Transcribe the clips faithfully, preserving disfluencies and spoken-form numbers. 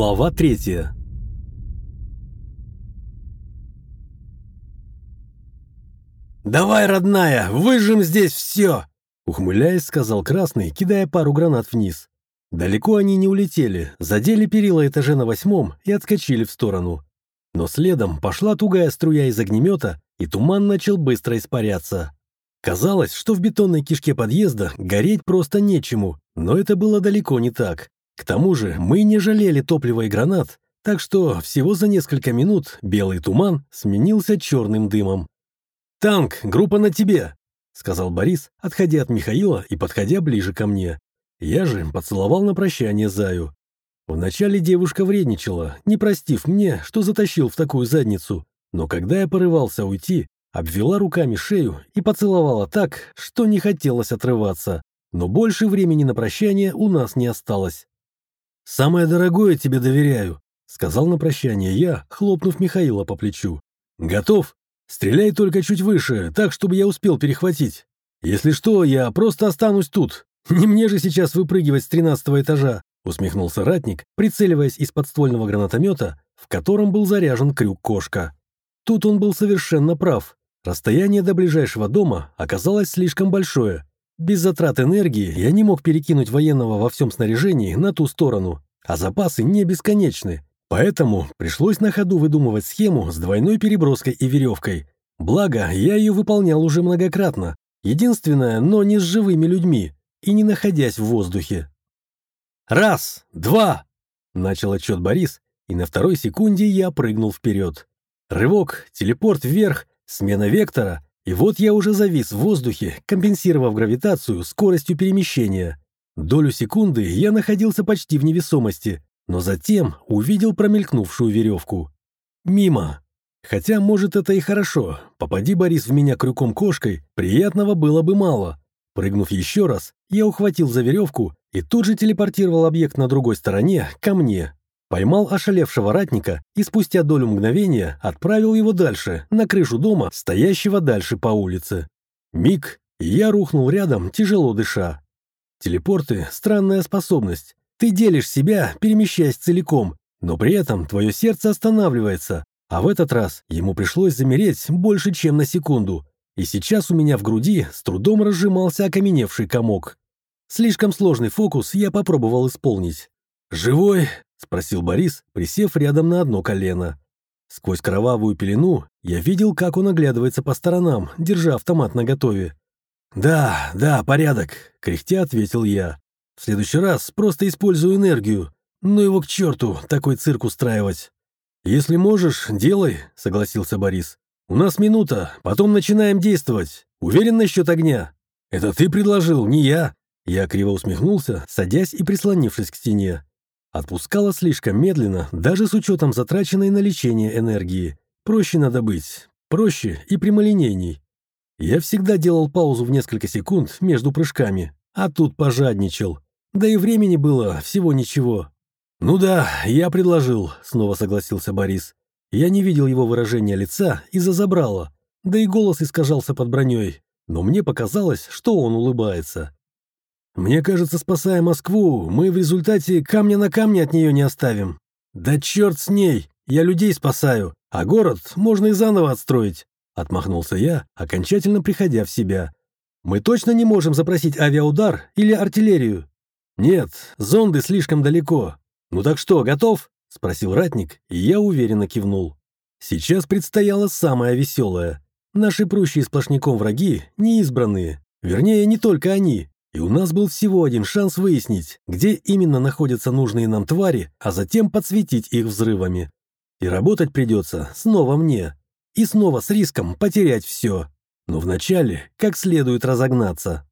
Глава третья. «Давай, родная, выжжем здесь все!» Ухмыляясь, сказал Красный, кидая пару гранат вниз. Далеко они не улетели, задели перила этажа на восьмом и отскочили в сторону. Но следом пошла тугая струя из огнемета, и туман начал быстро испаряться. Казалось, что в бетонной кишке подъезда гореть просто нечему, но это было далеко не так. К тому же мы не жалели топлива и гранат, так что всего за несколько минут белый туман сменился черным дымом. «Танк, группа на тебе!» — сказал Борис, отходя от Михаила и подходя ближе ко мне. Я же поцеловал на прощание Заю. Вначале девушка вредничала, не простив мне, что затащил в такую задницу, но когда я порывался уйти, обвела руками шею и поцеловала так, что не хотелось отрываться, но больше времени на прощание у нас не осталось. «Самое дорогое тебе доверяю», — сказал на прощание я, хлопнув Михаила по плечу. «Готов? Стреляй только чуть выше, так, чтобы я успел перехватить. Если что, я просто останусь тут. Не мне же сейчас выпрыгивать с тринадцатого этажа», — усмехнулся ратник, прицеливаясь из подствольного гранатомета, в котором был заряжен крюк-кошка. Тут он был совершенно прав. Расстояние до ближайшего дома оказалось слишком большое. Без затрат энергии я не мог перекинуть военного во всем снаряжении на ту сторону, а запасы не бесконечны. Поэтому пришлось на ходу выдумывать схему с двойной переброской и веревкой. Благо, я ее выполнял уже многократно. Единственное, но не с живыми людьми и не находясь в воздухе. «Раз, два!» — начал отчет Борис, и на второй секунде я прыгнул вперед. Рывок, телепорт вверх, смена вектора, и вот я уже завис в воздухе, компенсировав гравитацию скоростью перемещения. Долю секунды я находился почти в невесомости, но затем увидел промелькнувшую веревку. Мимо. Хотя, может, это и хорошо. Попади Борис в меня крюком-кошкой, приятного было бы мало. Прыгнув еще раз, я ухватил за веревку и тут же телепортировал объект на другой стороне ко мне. Поймал ошалевшего ратника и спустя долю мгновения отправил его дальше, на крышу дома, стоящего дальше по улице. Миг, и я рухнул рядом, тяжело дыша. Телепорты — странная способность. Ты делишь себя, перемещаясь целиком, но при этом твое сердце останавливается, а в этот раз ему пришлось замереть больше, чем на секунду. И сейчас у меня в груди с трудом разжимался окаменевший комок. Слишком сложный фокус я попробовал исполнить. «Живой?» — спросил Борис, присев рядом на одно колено. Сквозь кровавую пелену я видел, как он оглядывается по сторонам, держа автомат наготове. «Да, да, порядок», — кряхтя ответил я. «В следующий раз просто использую энергию. Ну его к черту, такой цирк устраивать». «Если можешь, делай», — согласился Борис. «У нас минута, потом начинаем действовать. Уверен насчет огня?» «Это ты предложил, не я». Я криво усмехнулся, садясь и прислонившись к стене. Отпускало слишком медленно, даже с учетом затраченной на лечение энергии. Проще надо быть. Проще и прямолинейней. Я всегда делал паузу в несколько секунд между прыжками, а тут пожадничал. Да и времени было всего ничего. «Ну да, я предложил», — снова согласился Борис. Я не видел его выражения лица из-за забрала, да и голос искажался под броней, но мне показалось, что он улыбается. «Мне кажется, спасая Москву, мы в результате камня на камне от нее не оставим». «Да черт с ней! Я людей спасаю, а город можно и заново отстроить», — отмахнулся я, окончательно приходя в себя. «Мы точно не можем запросить авиаудар или артиллерию?» «Нет, зонды слишком далеко». «Ну так что, готов?» — спросил ратник, и я уверенно кивнул. Сейчас предстояло самое веселое. Наши прущие сплошняком враги неизбранные, вернее, не только они. И у нас был всего один шанс выяснить, где именно находятся нужные нам твари, а затем подсветить их взрывами. И работать придется снова мне. И снова с риском потерять все. Но вначале как следует разогнаться.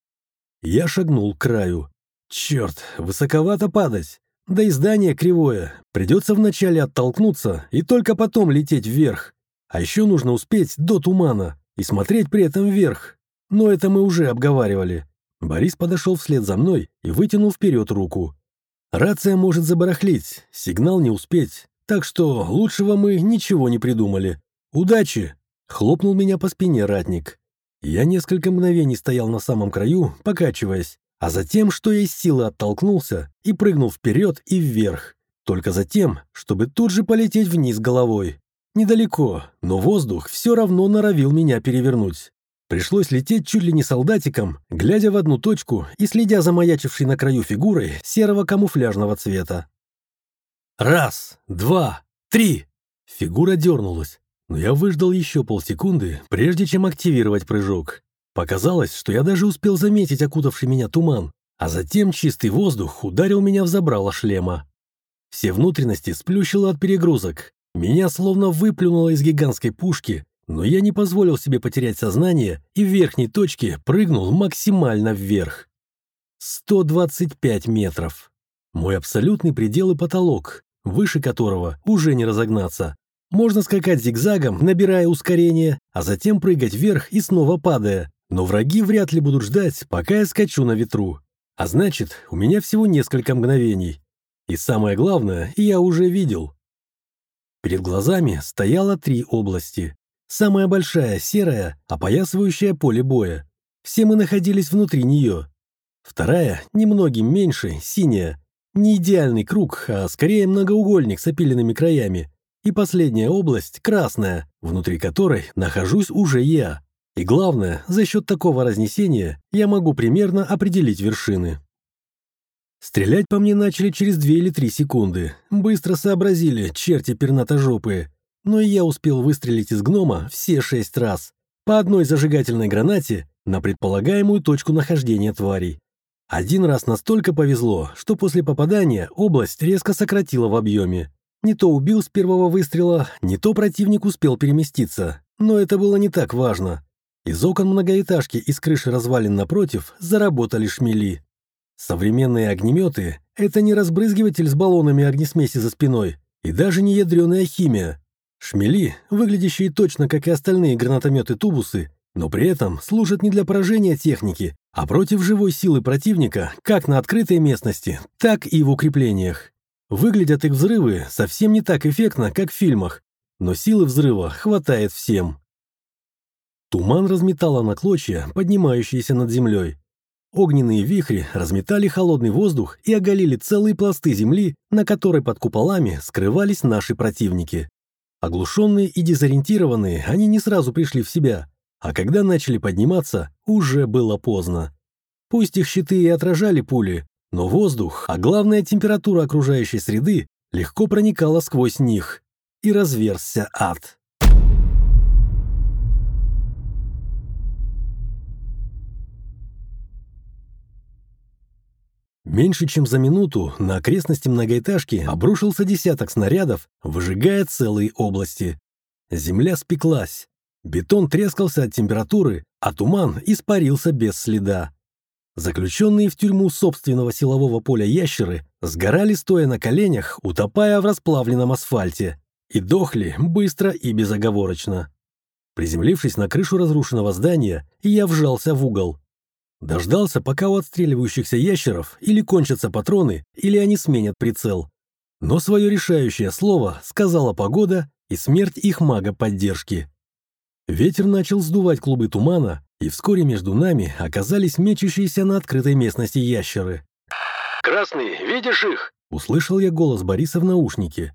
Я шагнул к краю. Черт, высоковато падать. Да и здание кривое. Придется вначале оттолкнуться и только потом лететь вверх. А еще нужно успеть до тумана и смотреть при этом вверх. Но это мы уже обговаривали. Борис подошел вслед за мной и вытянул вперед руку. «Рация может забарахлить, сигнал не успеть, так что лучшего мы ничего не придумали. Удачи!» — хлопнул меня по спине ратник. Я несколько мгновений стоял на самом краю, покачиваясь, а затем, что есть силы, оттолкнулся и прыгнул вперед и вверх. Только затем, чтобы тут же полететь вниз головой. Недалеко, но воздух все равно норовил меня перевернуть. Пришлось лететь чуть ли не солдатиком, глядя в одну точку и следя за маячившей на краю фигурой серого камуфляжного цвета. Раз, два, три! Фигура дернулась, но я выждал еще полсекунды, прежде чем активировать прыжок. Показалось, что я даже успел заметить окутавший меня туман, а затем чистый воздух ударил меня в забрало шлема. Все внутренности сплющило от перегрузок. Меня словно выплюнуло из гигантской пушки, но я не позволил себе потерять сознание и в верхней точке прыгнул максимально вверх. сто двадцать пять метров. Мой абсолютный предел и потолок, выше которого уже не разогнаться. Можно скакать зигзагом, набирая ускорение, а затем прыгать вверх и снова падая, но враги вряд ли будут ждать, пока я скачу на ветру. А значит, у меня всего несколько мгновений. И самое главное, я уже видел. Перед глазами стояло три области. Самая большая — серая, опоясывающая поле боя. Все мы находились внутри нее. Вторая, немногим меньше, синяя. Не идеальный круг, а скорее многоугольник с опиленными краями. И последняя область — красная, внутри которой нахожусь уже я. И главное, за счет такого разнесения я могу примерно определить вершины. Стрелять по мне начали через две или три секунды. Быстро сообразили, черти пернатожопые. Но и я успел выстрелить из гнома все шесть раз. По одной зажигательной гранате на предполагаемую точку нахождения тварей. Один раз настолько повезло, что после попадания область резко сократила в объеме. Не то убил с первого выстрела, не то противник успел переместиться. Но это было не так важно. Из окон многоэтажки и с крыши развалин напротив заработали шмели. Современные огнеметы — это не разбрызгиватель с баллонами огнесмеси за спиной и даже не ядреная химия. Шмели, выглядящие точно как и остальные гранатометы-тубусы, но при этом служат не для поражения техники, а против живой силы противника как на открытой местности, так и в укреплениях. Выглядят их взрывы совсем не так эффектно, как в фильмах, но силы взрыва хватает всем. Туман разметало на клочья, поднимающиеся над землей. Огненные вихри разметали холодный воздух и оголили целые пласты земли, на которой под куполами скрывались наши противники. Оглушенные и дезориентированные, они не сразу пришли в себя, а когда начали подниматься, уже было поздно. Пусть их щиты и отражали пули, но воздух, а главное температура окружающей среды, легко проникала сквозь них, и разверзся ад. Меньше чем за минуту на окрестности многоэтажки обрушился десяток снарядов, выжигая целые области. Земля спеклась, бетон трескался от температуры, а туман испарился без следа. Заключенные в тюрьму собственного силового поля ящеры сгорали стоя на коленях, утопая в расплавленном асфальте, и дохли быстро и безоговорочно. Приземлившись на крышу разрушенного здания, я вжался в угол. Дождался, пока у отстреливающихся ящеров или кончатся патроны, или они сменят прицел. Но свое решающее слово сказала погода и смерть их мага поддержки. Ветер начал сдувать клубы тумана, и вскоре между нами оказались мечущиеся на открытой местности ящеры. «Красный, видишь их?» — услышал я голос Бориса в наушнике.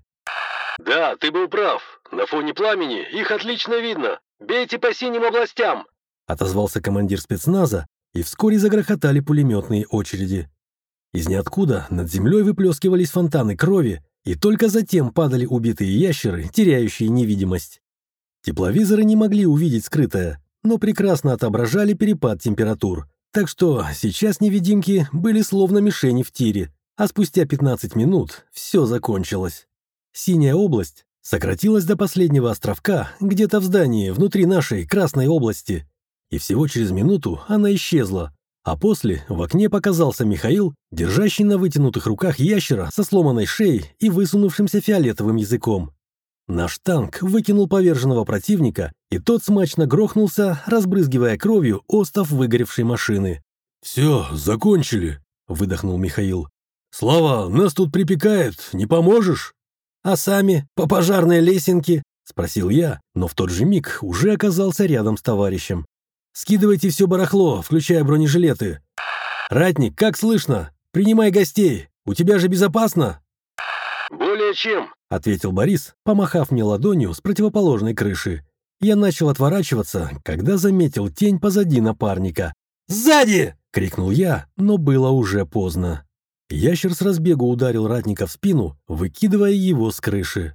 «Да, ты был прав. На фоне пламени их отлично видно. Бейте по синим областям!» — отозвался командир спецназа, и вскоре загрохотали пулеметные очереди. Из ниоткуда над землей выплескивались фонтаны крови, и только затем падали убитые ящеры, теряющие невидимость. Тепловизоры не могли увидеть скрытое, но прекрасно отображали перепад температур, так что сейчас невидимки были словно мишени в тире, а спустя пятнадцать минут все закончилось. Синяя область сократилась до последнего островка где-то в здании внутри нашей Красной области, и всего через минуту она исчезла, а после в окне показался Михаил, держащий на вытянутых руках ящера со сломанной шеей и высунувшимся фиолетовым языком. Наш танк выкинул поверженного противника, и тот смачно грохнулся, разбрызгивая кровью остов выгоревшей машины. «Все, закончили», — выдохнул Михаил. «Слава, нас тут припекает, не поможешь?» «А сами по пожарной лесенке?» — спросил я, но в тот же миг уже оказался рядом с товарищем. «Скидывайте все барахло, включая бронежилеты. Ратник, как слышно? Принимай гостей. У тебя же безопасно?» «Более чем», — ответил Борис, помахав мне ладонью с противоположной крыши. Я начал отворачиваться, когда заметил тень позади напарника. «Сзади!» — крикнул я, но было уже поздно. Ящер с разбегу ударил ратника в спину, выкидывая его с крыши.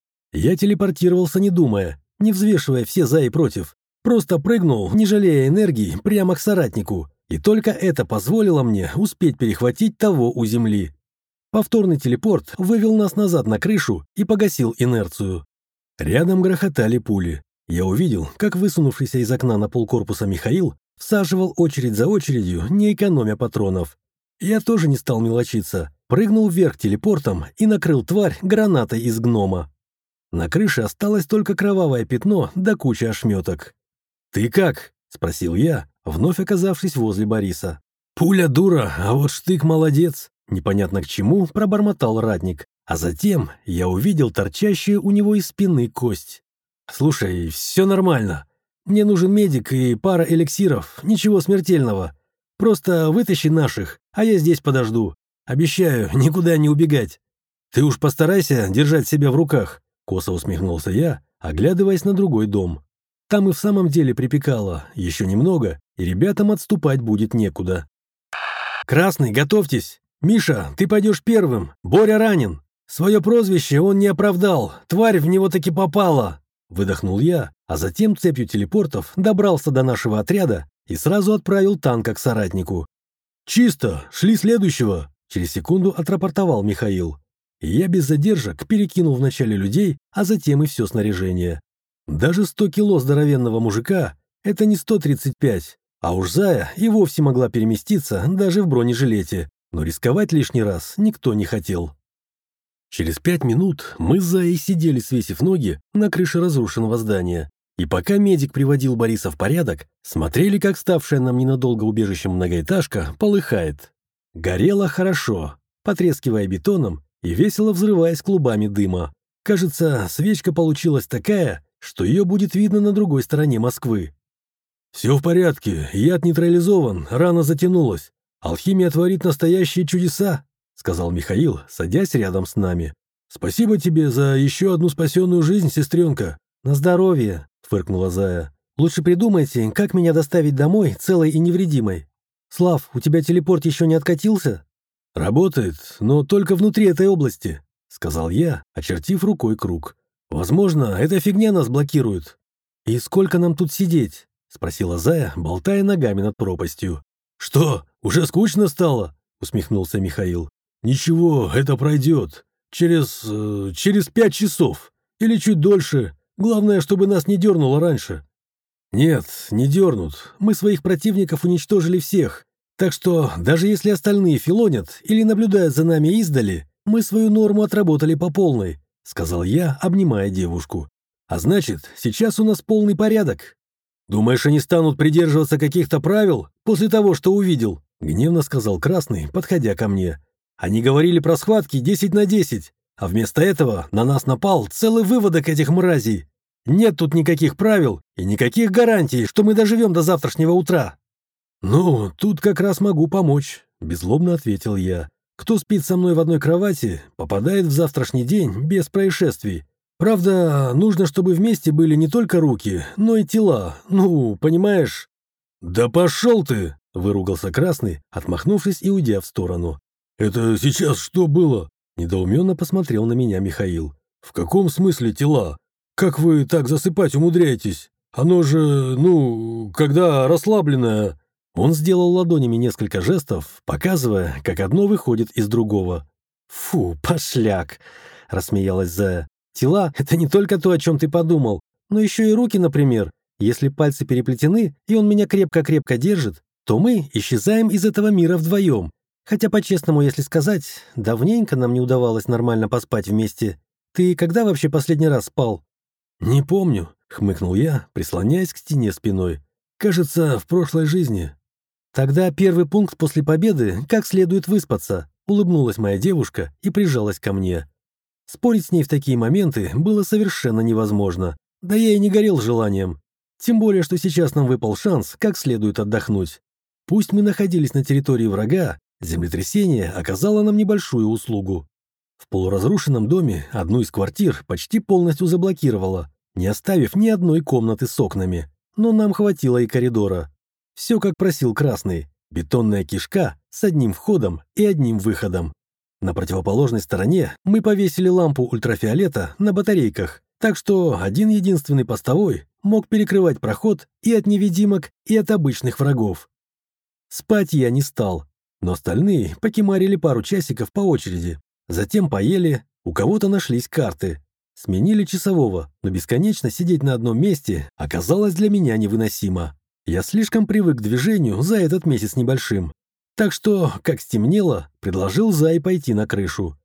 Я телепортировался, не думая, не взвешивая все за и против. Просто прыгнул, не жалея энергии, прямо к соратнику. И только это позволило мне успеть перехватить того у земли. Повторный телепорт вывел нас назад на крышу и погасил инерцию. Рядом грохотали пули. Я увидел, как высунувшийся из окна на полкорпуса Михаил всаживал очередь за очередью, не экономя патронов. Я тоже не стал мелочиться. Прыгнул вверх телепортом и накрыл тварь гранатой из гнома. На крыше осталось только кровавое пятно да куча ошметок. «Ты как?» — спросил я, вновь оказавшись возле Бориса. «Пуля дура, а вот штык молодец!» Непонятно к чему пробормотал ратник, а затем я увидел торчащую у него из спины кость. «Слушай, все нормально. Мне нужен медик и пара эликсиров, ничего смертельного. Просто вытащи наших, а я здесь подожду. Обещаю, никуда не убегать. Ты уж постарайся держать себя в руках», — косо усмехнулся я, оглядываясь на другой дом. Там и в самом деле припекало, еще немного, и ребятам отступать будет некуда. «Красный, готовьтесь! Миша, ты пойдешь первым, Боря ранен. Свое прозвище он не оправдал, тварь в него таки попала!» Выдохнул я, а затем цепью телепортов добрался до нашего отряда и сразу отправил танка к соратнику. «Чисто, шли следующего!» — через секунду отрапортовал Михаил. И я без задержек перекинул вначале людей, а затем и все снаряжение. Даже сто кило здоровенного мужика — это не сто тридцать пять, а уж Зая и вовсе могла переместиться даже в бронежилете, но рисковать лишний раз никто не хотел. Через пять минут мы с Заей сидели, свесив ноги, на крыше разрушенного здания. И пока медик приводил Бориса в порядок, смотрели, как ставшая нам ненадолго убежищем многоэтажка полыхает. Горело хорошо, потрескивая бетоном и весело взрываясь клубами дыма. Кажется, свечка получилась такая, что ее будет видно на другой стороне Москвы. «Все в порядке, яд нейтрализован, рана затянулась. Алхимия творит настоящие чудеса», — сказал Михаил, садясь рядом с нами. «Спасибо тебе за еще одну спасенную жизнь, сестренка». «На здоровье», — фыркнула Зая. «Лучше придумайте, как меня доставить домой целой и невредимой. Слав, у тебя телепорт еще не откатился?» «Работает, но только внутри этой области», — сказал я, очертив рукой круг. «Возможно, эта фигня нас блокирует». «И сколько нам тут сидеть?» — спросила Зая, болтая ногами над пропастью. «Что, уже скучно стало?» — усмехнулся Михаил. «Ничего, это пройдет. Через... Э, через пять часов. Или чуть дольше. Главное, чтобы нас не дернуло раньше». «Нет, не дернут. Мы своих противников уничтожили всех. Так что, даже если остальные филонят или наблюдают за нами издали, мы свою норму отработали по полной», — сказал я, обнимая девушку. «А значит, сейчас у нас полный порядок». «Думаешь, они станут придерживаться каких-то правил после того, что увидел?» — гневно сказал Красный, подходя ко мне. «Они говорили про схватки десять на десять, а вместо этого на нас напал целый выводок этих мразей. Нет тут никаких правил и никаких гарантий, что мы доживем до завтрашнего утра». «Ну, тут как раз могу помочь», — беззлобно ответил я. «Кто спит со мной в одной кровати, попадает в завтрашний день без происшествий. Правда, нужно, чтобы вместе были не только руки, но и тела. Ну, понимаешь?» «Да пошел ты!» — выругался Красный, отмахнувшись и уйдя в сторону. «Это сейчас что было?» — недоуменно посмотрел на меня Михаил. «В каком смысле тела? Как вы так засыпать умудряетесь? Оно же, ну, когда расслабленное...» Он сделал ладонями несколько жестов, показывая, как одно выходит из другого. «Фу, пошляк!» — рассмеялась Зая. «Тела — это не только то, о чем ты подумал, но еще и руки, например. Если пальцы переплетены, и он меня крепко-крепко держит, то мы исчезаем из этого мира вдвоем. Хотя, по-честному, если сказать, давненько нам не удавалось нормально поспать вместе. Ты когда вообще последний раз спал?» «Не помню», — хмыкнул я, прислоняясь к стене спиной. «Кажется, в прошлой жизни». «Тогда первый пункт после победы — как следует выспаться», — улыбнулась моя девушка и прижалась ко мне. Спорить с ней в такие моменты было совершенно невозможно, да я и не горел желанием. Тем более, что сейчас нам выпал шанс как следует отдохнуть. Пусть мы находились на территории врага, землетрясение оказало нам небольшую услугу. В полуразрушенном доме одну из квартир почти полностью заблокировала, не оставив ни одной комнаты с окнами. Но нам хватило и коридора. Все, как просил Красный. Бетонная кишка с одним входом и одним выходом. На противоположной стороне мы повесили лампу ультрафиолета на батарейках, так что один единственный постовой мог перекрывать проход и от невидимок, и от обычных врагов. Спать я не стал, но остальные покемарили пару часиков по очереди. Затем поели, у кого-то нашлись карты. Сменили часового, но бесконечно сидеть на одном месте оказалось для меня невыносимо. Я слишком привык к движению за этот месяц небольшим. Так что, как стемнело, предложил Зае пойти на крышу.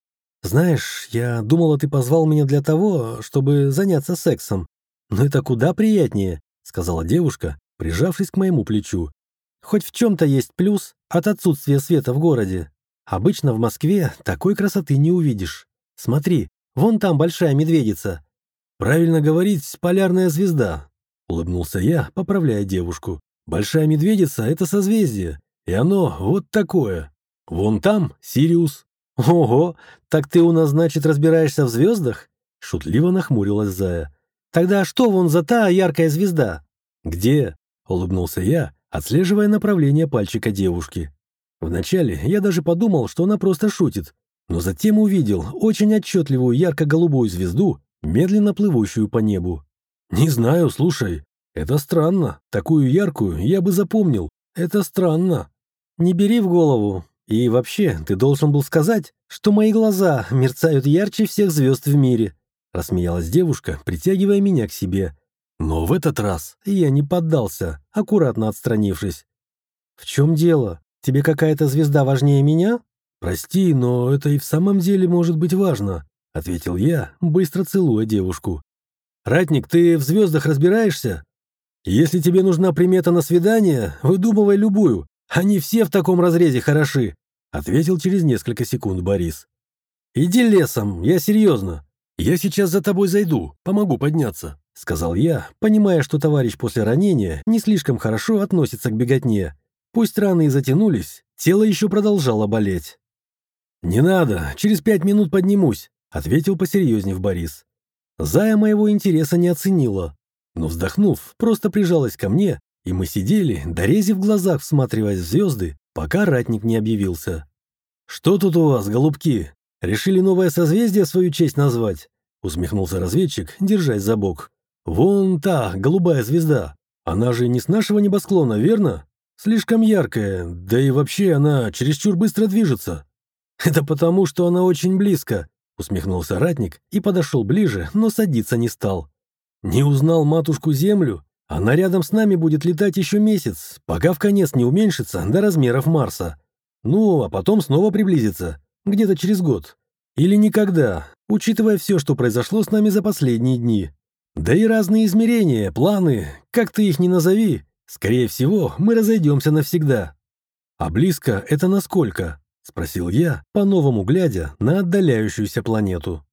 «Знаешь, я думала, ты позвал меня для того, чтобы заняться сексом. Но это куда приятнее», — сказала девушка, прижавшись к моему плечу. «Хоть в чем-то есть плюс от отсутствия света в городе. Обычно в Москве такой красоты не увидишь. Смотри, вон там большая медведица». «Правильно говорить, полярная звезда», — улыбнулся я, поправляя девушку. «Большая медведица — это созвездие, и оно вот такое. Вон там Сириус». «Ого, так ты у нас, значит, разбираешься в звездах?» — шутливо нахмурилась Зая. «Тогда что вон за та яркая звезда?» «Где?» — улыбнулся я, отслеживая направление пальчика девушки. Вначале я даже подумал, что она просто шутит, но затем увидел очень отчетливую ярко-голубую звезду, медленно плывущую по небу. «Не знаю, слушай, это странно. Такую яркую я бы запомнил. Это странно». «Не бери в голову. И вообще, ты должен был сказать, что мои глаза мерцают ярче всех звезд в мире», — рассмеялась девушка, притягивая меня к себе. Но в этот раз я не поддался, аккуратно отстранившись. «В чем дело? Тебе какая-то звезда важнее меня?» «Прости, но это и в самом деле может быть важно», — ответил я, быстро целуя девушку. «Ратник, ты в звездах разбираешься? Если тебе нужна примета на свидание, выдумывай любую. Они все в таком разрезе хороши», — ответил через несколько секунд Борис. «Иди лесом, я серьезно. Я сейчас за тобой зайду, помогу подняться», — сказал я, понимая, что товарищ после ранения не слишком хорошо относится к беготне. Пусть раны и затянулись, тело еще продолжало болеть. «Не надо, через пять минут поднимусь», — ответил посерьезнев Борис. Зая моего интереса не оценила, но, вздохнув, просто прижалась ко мне, и мы сидели, дорезив в глазах, всматриваясь в звезды, пока ратник не объявился. «Что тут у вас, голубки? Решили новое созвездие в свою честь назвать?» — усмехнулся разведчик, держась за бок. «Вон та, голубая звезда. Она же не с нашего небосклона, верно? Слишком яркая, да и вообще она чересчур быстро движется». «Это потому, что она очень близко», — усмехнулся ратник и подошел ближе, но садиться не стал. «Не узнал матушку-Землю? Она рядом с нами будет летать еще месяц, пока вконец не уменьшится до размеров Марса. Ну, а потом снова приблизится, где-то через год. Или никогда, учитывая все, что произошло с нами за последние дни. Да и разные измерения, планы, как ты их ни назови, скорее всего, мы разойдемся навсегда». «А близко это насколько?» — спросил я, по-новому глядя на отдаляющуюся планету.